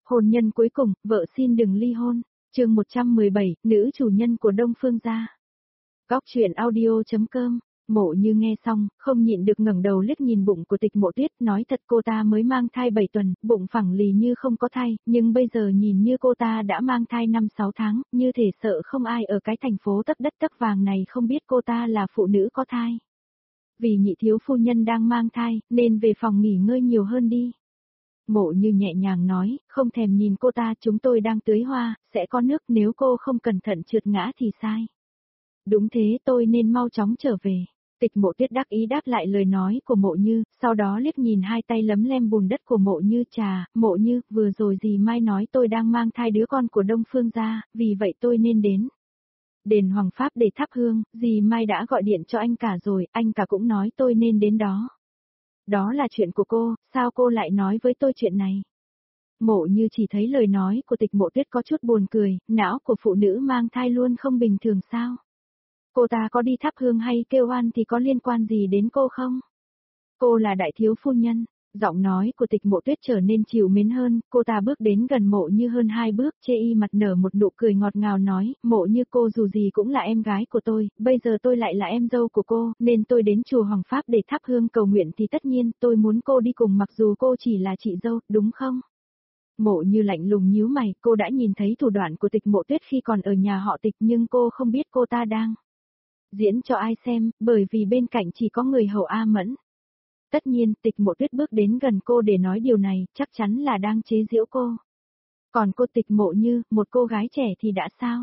Hôn nhân cuối cùng, vợ xin đừng ly hôn. Chương 117, nữ chủ nhân của Đông Phương gia. Góc truyện audio.com. Mộ Như nghe xong, không nhịn được ngẩng đầu liếc nhìn bụng của Tịch Mộ Tuyết, nói thật cô ta mới mang thai 7 tuần, bụng phẳng lì như không có thai, nhưng bây giờ nhìn như cô ta đã mang thai 5-6 tháng, như thể sợ không ai ở cái thành phố tấc đất tấc vàng này không biết cô ta là phụ nữ có thai. Vì nhị thiếu phu nhân đang mang thai, nên về phòng nghỉ ngơi nhiều hơn đi. Mộ Như nhẹ nhàng nói, không thèm nhìn cô ta, chúng tôi đang tưới hoa, sẽ có nước, nếu cô không cẩn thận trượt ngã thì sai. Đúng thế, tôi nên mau chóng trở về. Tịch Mộ Tuyết đắc ý đáp lại lời nói của Mộ Như, sau đó liếc nhìn hai tay lấm lem bùn đất của Mộ Như. Chà, Mộ Như, vừa rồi dì Mai nói tôi đang mang thai đứa con của Đông Phương gia, vì vậy tôi nên đến đền Hoàng Pháp để thắp hương, dì Mai đã gọi điện cho anh cả rồi, anh cả cũng nói tôi nên đến đó. Đó là chuyện của cô, sao cô lại nói với tôi chuyện này? Mộ Như chỉ thấy lời nói của Tịch Mộ Tuyết có chút buồn cười, não của phụ nữ mang thai luôn không bình thường sao? Cô ta có đi thắp hương hay kêu oan thì có liên quan gì đến cô không? Cô là đại thiếu phu nhân. Giọng nói của Tịch Mộ Tuyết trở nên trìu mến hơn, cô ta bước đến gần Mộ Như hơn 2 bước, chê y mặt nở một nụ cười ngọt ngào nói, Mộ Như cô dù gì cũng là em gái của tôi, bây giờ tôi lại là em dâu của cô, nên tôi đến chùa Hoàng Pháp để thắp hương cầu nguyện thì tất nhiên tôi muốn cô đi cùng mặc dù cô chỉ là chị dâu, đúng không? Mộ Như lạnh lùng nhíu mày, cô đã nhìn thấy thủ đoạn của Tịch Mộ Tuyết khi còn ở nhà họ Tịch nhưng cô không biết cô ta đang diễn cho ai xem, bởi vì bên cạnh chỉ có người hầu A Mẫn. Tất nhiên, Tịch Mộ Tuyết bước đến gần cô để nói điều này, chắc chắn là đang chế giễu cô. Còn cô Tịch Mộ Như, một cô gái trẻ thì đã sao?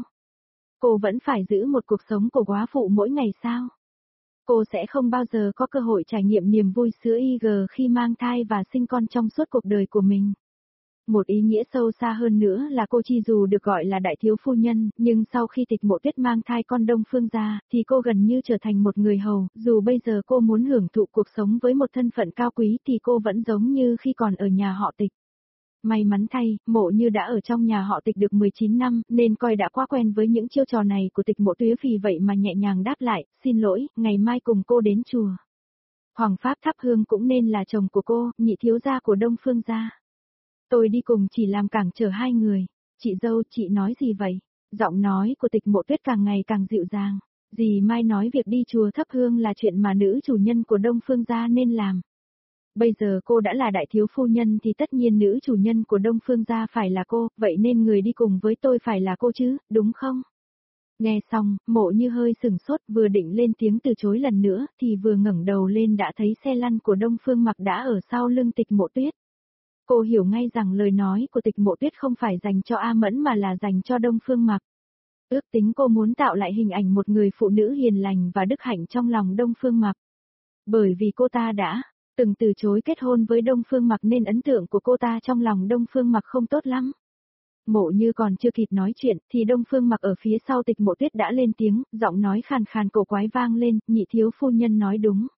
Cô vẫn phải giữ một cuộc sống của góa phụ mỗi ngày sao? Cô sẽ không bao giờ có cơ hội trải nghiệm niềm vui sữa IG khi mang thai và sinh con trong suốt cuộc đời của mình. Một ý nghĩa sâu xa hơn nữa là cô chi dù được gọi là đại thiếu phu nhân, nhưng sau khi Tịch Mộ Tuyết mang thai con Đông Phương gia, thì cô gần như trở thành một người hầu, dù bây giờ cô muốn hưởng thụ cuộc sống với một thân phận cao quý thì cô vẫn giống như khi còn ở nhà họ Tịch. May mắn thay, Mộ Như đã ở trong nhà họ Tịch được 19 năm, nên coi đã quá quen với những chiêu trò này của Tịch Mộ Tuyết, vì vậy mà nhẹ nhàng đáp lại, xin lỗi, ngày mai cùng cô đến chùa Hoàng Pháp thắp hương cũng nên là chồng của cô, nhị thiếu gia của Đông Phương gia. Tôi đi cùng chỉ làm cản trở hai người. Chị dâu, chị nói gì vậy? Giọng nói của Tịch Mộ Tuyết càng ngày càng dịu dàng. Dì Mai nói việc đi chùa thắp hương là chuyện mà nữ chủ nhân của Đông Phương gia nên làm. Bây giờ cô đã là đại thiếu phu nhân thì tất nhiên nữ chủ nhân của Đông Phương gia phải là cô, vậy nên người đi cùng với tôi phải là cô chứ, đúng không? Nghe xong, Mộ Như hơi sừng sốt, vừa định lên tiếng từ chối lần nữa thì vừa ngẩng đầu lên đã thấy xe lăn của Đông Phương Mặc đã ở sau lưng Tịch Mộ Tuyết. Cô hiểu ngay rằng lời nói của Tịch Mộ Tuyết không phải dành cho A Mẫn mà là dành cho Đông Phương Mặc. Ước tính cô muốn tạo lại hình ảnh một người phụ nữ hiền lành và đức hạnh trong lòng Đông Phương Mặc. Bởi vì cô ta đã từng từ chối kết hôn với Đông Phương Mặc nên ấn tượng của cô ta trong lòng Đông Phương Mặc không tốt lắm. Mộ Như còn chưa kịp nói chuyện thì Đông Phương Mặc ở phía sau Tịch Mộ Tuyết đã lên tiếng, giọng nói khàn khàn cổ quái vang lên, nhị thiếu phu nhân nói đúng.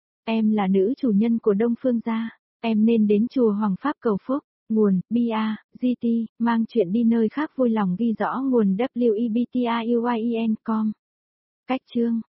Em là nữ chủ nhân của Đông Phương gia. Em nên đến chùa Hoàng Pháp cầu phúc. Nguồn, BA, GT, mang chuyện đi nơi khác vui lòng ghi rõ nguồn WEBTIUYEN.com. Cách chương